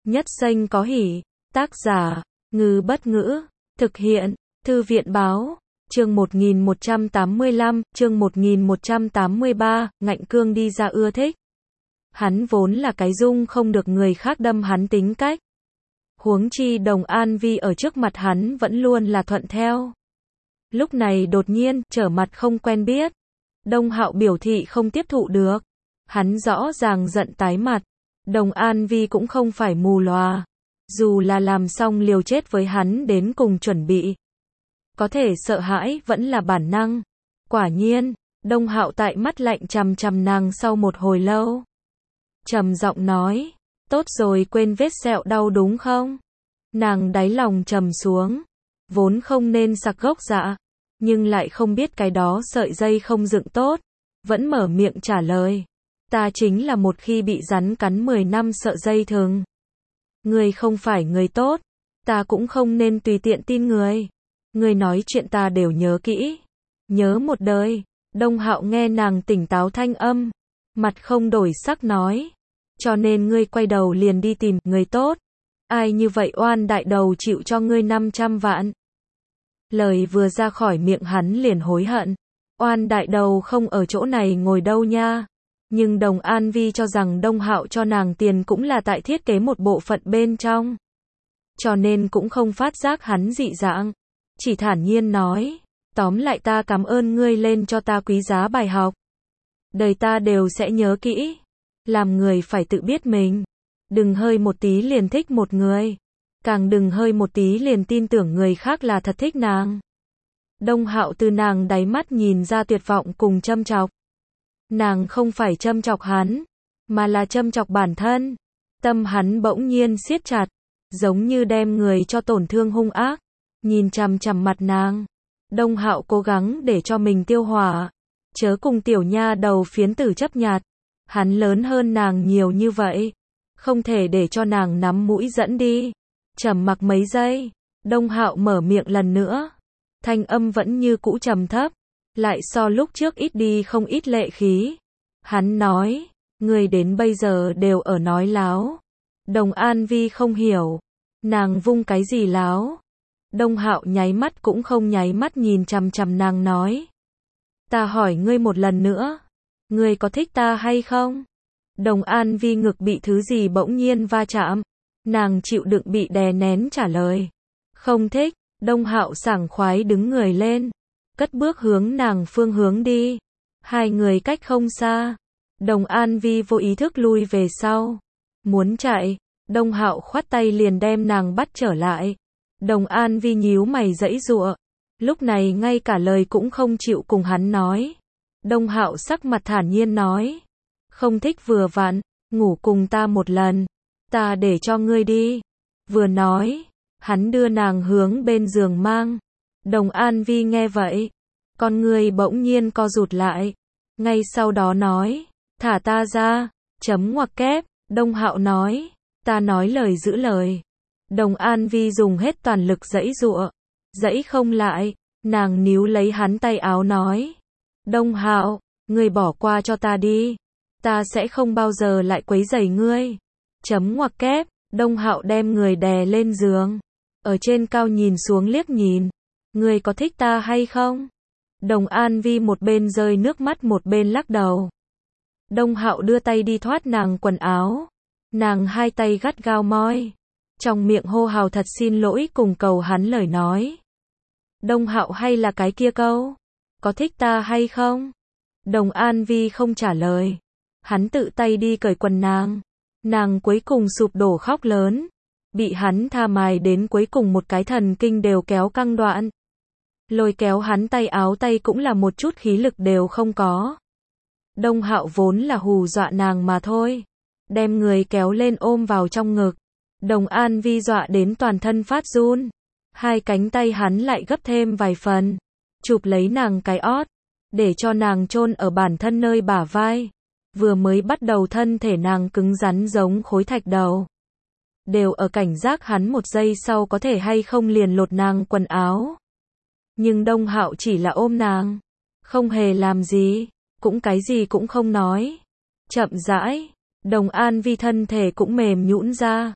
Nhất danh có hỷ. Tác giả, Ngư Bất Ngữ. Thực hiện, Thư viện Báo. Chương 1185, chương 1183, Ngạnh Cương đi ra ưa thích. Hắn vốn là cái dung không được người khác đâm hắn tính cách. Huống chi Đồng An Vi ở trước mặt hắn vẫn luôn là thuận theo. Lúc này đột nhiên, trở mặt không quen biết. Đông Hạo biểu thị không tiếp thụ được. Hắn rõ ràng giận tái mặt. Đồng An Vi cũng không phải mù lòa. Dù là làm xong liều chết với hắn đến cùng chuẩn bị. Có thể sợ hãi vẫn là bản năng. Quả nhiên, Đông Hạo tại mắt lạnh chằm chằm nàng sau một hồi lâu. Trầm giọng nói, tốt rồi, quên vết sẹo đau đúng không? Nàng đáy lòng trầm xuống. Vốn không nên sặc gốc dạ. Nhưng lại không biết cái đó sợi dây không dựng tốt. Vẫn mở miệng trả lời. Ta chính là một khi bị rắn cắn 10 năm sợ dây thừng. Người không phải người tốt. Ta cũng không nên tùy tiện tin người. Người nói chuyện ta đều nhớ kỹ. Nhớ một đời. Đông Hạo nghe nàng tỉnh táo thanh âm. Mặt không đổi sắc nói. Cho nên ngươi quay đầu liền đi tìm người tốt. Ai như vậy oan đại đầu chịu cho ngươi 500 vạn. Lời vừa ra khỏi miệng hắn liền hối hận. Oan đại đầu không ở chỗ này ngồi đâu nha. Nhưng Đồng An Vi cho rằng Đông Hạo cho nàng tiền cũng là tại thiết kế một bộ phận bên trong. Cho nên cũng không phát giác hắn dị dạng. Chỉ thản nhiên nói. Tóm lại ta cảm ơn ngươi lên cho ta quý giá bài học. Đời ta đều sẽ nhớ kỹ. Làm người phải tự biết mình. Đừng hơi một tí liền thích một người. Càng đừng hơi một tí liền tin tưởng người khác là thật thích nàng. Đông Hạo từ nàng đáy mắt nhìn ra tuyệt vọng cùng châm chọc. Nàng không phải châm chọc hắn, mà là châm chọc bản thân. Tâm hắn bỗng nhiên siết chặt, giống như đem người cho tổn thương hung ác. Nhìn chằm chằm mặt nàng. Đông Hạo cố gắng để cho mình tiêu hỏa. Chớ cùng tiểu nha đầu phiến tử chấp nhặt. Hắn lớn hơn nàng nhiều như vậy. Không thể để cho nàng nắm mũi dẫn đi. Trầm mặc mấy giây. Đông Hạo mở miệng lần nữa. Thanh âm vẫn như cũ trầm thấp. Lại so lúc trước ít đi không ít lệ khí. Hắn nói. Người đến bây giờ đều ở nói láo. Đồng An Vi không hiểu. Nàng vung cái gì láo? Đông Hạo nháy mắt cũng không nháy mắt nhìn chằm chằm nàng nói. Ta hỏi ngươi một lần nữa. Ngươi có thích ta hay không? Đồng An Vi ngực bị thứ gì bỗng nhiên va chạm. Nàng chịu đựng bị đè nén trả lời. Không thích. Đông Hạo sảng khoái đứng người lên. Cất bước hướng nàng phương hướng đi. Hai người cách không xa. Đồng An Vi vô ý thức lui về sau. Muốn chạy. Đông Hạo khoát tay liền đem nàng bắt trở lại. Đồng An Vi nhíu mày giãy giụa. Lúc này ngay cả lời cũng không chịu cùng hắn nói. Đông Hạo sắc mặt thản nhiên nói. Không thích vừa vặn, ngủ cùng ta một lần. Ta để cho ngươi đi. Vừa nói, hắn đưa nàng hướng bên giường mang. Đồng An Vi nghe vậy. Con ngươi bỗng nhiên co rụt lại. Ngay sau đó nói. Thả ta ra. Chấm ngoặc kép. Đông Hạo nói. Ta nói lời giữ lời. Đồng An Vi dùng hết toàn lực giãy giụa. Giãy không lại. Nàng níu lấy hắn tay áo nói. Đông Hạo, ngươi bỏ qua cho ta đi. Ta sẽ không bao giờ lại quấy rầy ngươi. Chấm ngoặc kép. Đông Hạo đem người đè lên giường. Ở trên cao nhìn xuống liếc nhìn. Ngươi có thích ta hay không? Đồng An Vi một bên rơi nước mắt một bên lắc đầu. Đông Hạo đưa tay đi thoát nàng quần áo. Nàng hai tay gắt gao moi. Trong miệng hô hào thật xin lỗi cùng cầu hắn lời nói. Đông Hạo hay là cái kia câu? Có thích ta hay không? Đồng An Vi không trả lời. Hắn tự tay đi cởi quần nàng. Nàng cuối cùng sụp đổ khóc lớn. Bị hắn tha mài đến cuối cùng một cái thần kinh đều kéo căng đoạn. Lôi kéo hắn tay áo tay cũng là một chút khí lực đều không có. Đông Hạo vốn là hù dọa nàng mà thôi. Đem người kéo lên ôm vào trong ngực. Đồng An Vi dọa đến toàn thân phát run. Hai cánh tay hắn lại gấp thêm vài phần. Chụp lấy nàng cái ót. Để cho nàng chôn ở bản thân nơi bả vai. Vừa mới bắt đầu thân thể nàng cứng rắn giống khối thạch đầu. Đều ở cảnh giác hắn một giây sau có thể hay không liền lột nàng quần áo. Nhưng Đông Hạo chỉ là ôm nàng. Không hề làm gì. Cũng cái gì cũng không nói. Chậm rãi. Đồng An Vi thân thể cũng mềm nhũn ra.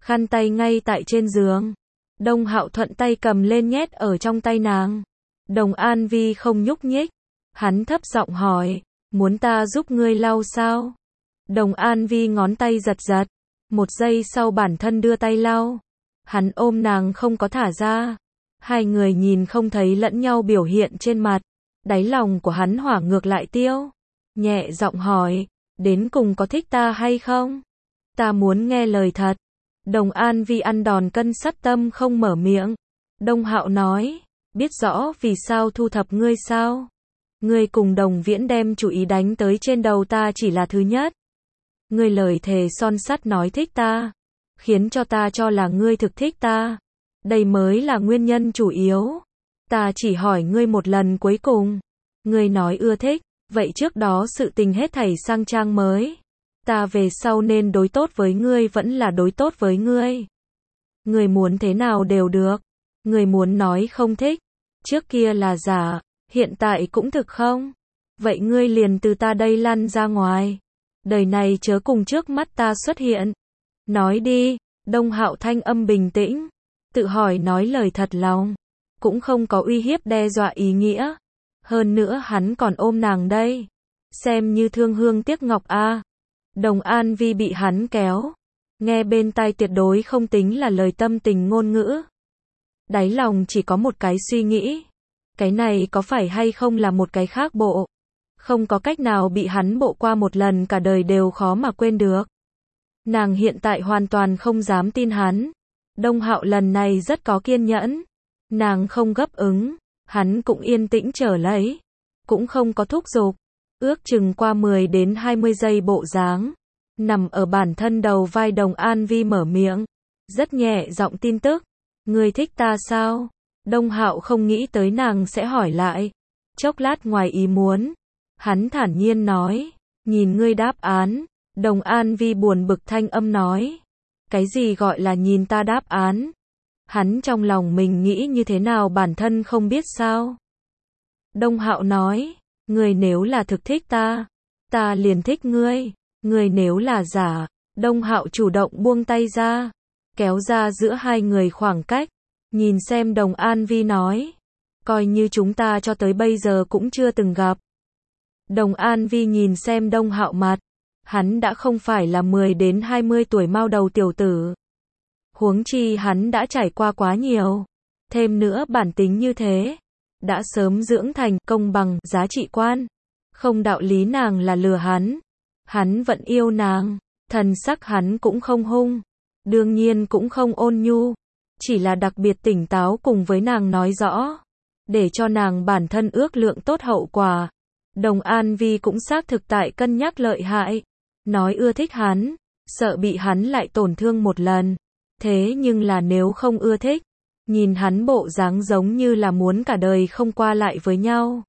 khăn tay ngay tại trên giường. Đông Hạo thuận tay cầm lên nhét ở trong tay nàng. Đồng An Vi không nhúc nhích. Hắn thấp giọng hỏi, muốn ta giúp ngươi lau sao? Đồng An Vi ngón tay giật giật. Một giây sau bản thân đưa tay lau. Hắn ôm nàng không có thả ra. Hai người nhìn không thấy lẫn nhau biểu hiện trên mặt. Đáy lòng của hắn hỏa ngược lại tiêu. Nhẹ giọng hỏi, đến cùng có thích ta hay không? Ta muốn nghe lời thật. Đồng An Vi ăn đòn cân sắt tâm không mở miệng. Đông Hạo nói, biết rõ vì sao thu thập ngươi sao? Ngươi cùng Đồng Viễn đem chủ ý đánh tới trên đầu ta chỉ là thứ nhất. Ngươi lời thề son sắt nói thích ta, khiến cho ta cho là ngươi thực thích ta. Đây mới là nguyên nhân chủ yếu. Ta chỉ hỏi ngươi một lần cuối cùng. Ngươi nói ưa thích, vậy trước đó sự tình hết thảy sang trang mới. Ta về sau nên đối tốt với ngươi vẫn là đối tốt với ngươi. Ngươi muốn thế nào đều được. Ngươi muốn nói không thích, trước kia là giả, hiện tại cũng thực không? Vậy ngươi liền từ ta đây lăn ra ngoài. Đời này chớ cùng trước mắt ta xuất hiện. Nói đi, Đông Hạo thanh âm bình tĩnh, tự hỏi nói lời thật lòng, cũng không có uy hiếp đe dọa ý nghĩa. Hơn nữa hắn còn ôm nàng đây, xem như thương hương tiếc ngọc a. Đồng An Vi bị hắn kéo, nghe bên tai tuyệt đối không tính là lời tâm tình ngôn ngữ. Đáy lòng chỉ có một cái suy nghĩ, cái này có phải hay không là một cái khác bộ. Không có cách nào bị hắn bộ qua một lần cả đời đều khó mà quên được. Nàng hiện tại hoàn toàn không dám tin hắn. Đông Hạo lần này rất có kiên nhẫn. Nàng không gấp ứng, hắn cũng yên tĩnh trở lấy, cũng không có thúc giục. Ước chừng qua 10 đến 20 giây bộ dáng, nằm ở bản thân đầu vai Đồng An Vi mở miệng, rất nhẹ giọng tin tức, ngươi thích ta sao? Đông Hạo không nghĩ tới nàng sẽ hỏi lại. Chốc lát ngoài ý muốn, hắn thản nhiên nói, nhìn ngươi đáp án. Đồng An Vi buồn bực thanh âm nói, cái gì gọi là nhìn ta đáp án? Hắn trong lòng mình nghĩ như thế nào bản thân không biết sao? Đông Hạo nói, ngươi nếu là thực thích ta, ta liền thích ngươi. Ngươi nếu là giả. Đông Hạo chủ động buông tay ra, kéo ra giữa hai người khoảng cách, nhìn xem Đồng An Vi nói, coi như chúng ta cho tới bây giờ cũng chưa từng gặp. Đồng An Vi nhìn xem Đông Hạo mặt, hắn đã không phải là 10 đến 20 tuổi mao đầu tiểu tử. Huống chi hắn đã trải qua quá nhiều, thêm nữa bản tính như thế, đã sớm dưỡng thành công bằng giá trị quan, không đạo lý nàng là lừa hắn. Hắn vẫn yêu nàng, thần sắc hắn cũng không hung, đương nhiên cũng không ôn nhu, chỉ là đặc biệt tỉnh táo cùng với nàng nói rõ, để cho nàng bản thân ước lượng tốt hậu quả. Đồng An Vi cũng xác thực tại cân nhắc lợi hại, nói ưa thích hắn, sợ bị hắn lại tổn thương một lần, thế nhưng là nếu không ưa thích, nhìn hắn bộ dáng giống như là muốn cả đời không qua lại với nhau.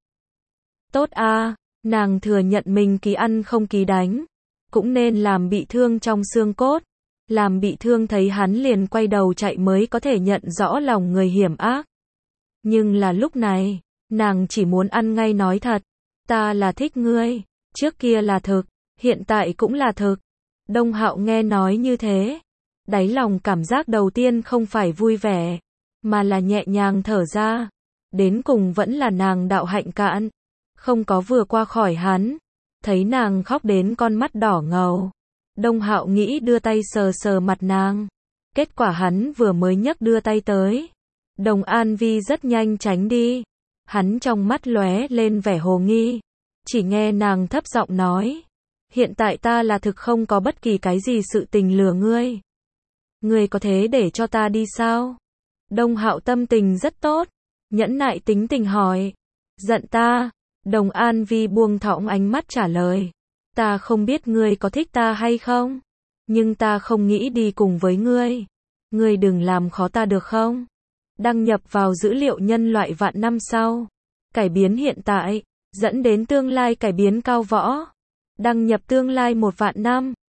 Tốt a. Nàng thừa nhận mình ký ăn không ký đánh, cũng nên làm bị thương trong xương cốt, làm bị thương thấy hắn liền quay đầu chạy mới có thể nhận rõ lòng người hiểm ác. Nhưng là lúc này, nàng chỉ muốn ăn ngay nói thật, ta là thích ngươi, trước kia là thực, hiện tại cũng là thực. Đông Hạo nghe nói như thế, đáy lòng cảm giác đầu tiên không phải vui vẻ, mà là nhẹ nhàng thở ra, đến cùng vẫn là nàng đạo hạnh cạn. Không có vừa qua khỏi hắn, thấy nàng khóc đến con mắt đỏ ngầu. Đông Hạo nghĩ đưa tay sờ sờ mặt nàng, kết quả hắn vừa mới nhấc đưa tay tới, Đồng An Vi rất nhanh tránh đi. Hắn trong mắt lóe lên vẻ hồ nghi, chỉ nghe nàng thấp giọng nói, hiện tại ta là thực không có bất kỳ cái gì sự tình lừa ngươi. Ngươi có thế để cho ta đi sao? Đông Hạo tâm tình rất tốt, nhẫn nại tính tình hỏi, giận ta? Đồng An Vi buông thõng ánh mắt trả lời, ta không biết ngươi có thích ta hay không, nhưng ta không nghĩ đi cùng với ngươi. Ngươi đừng làm khó ta được không? Đăng nhập vào dữ liệu nhân loại vạn năm sau, cải biến hiện tại, dẫn đến tương lai cải biến cao võ. Đăng nhập tương lai 1 vạn năm.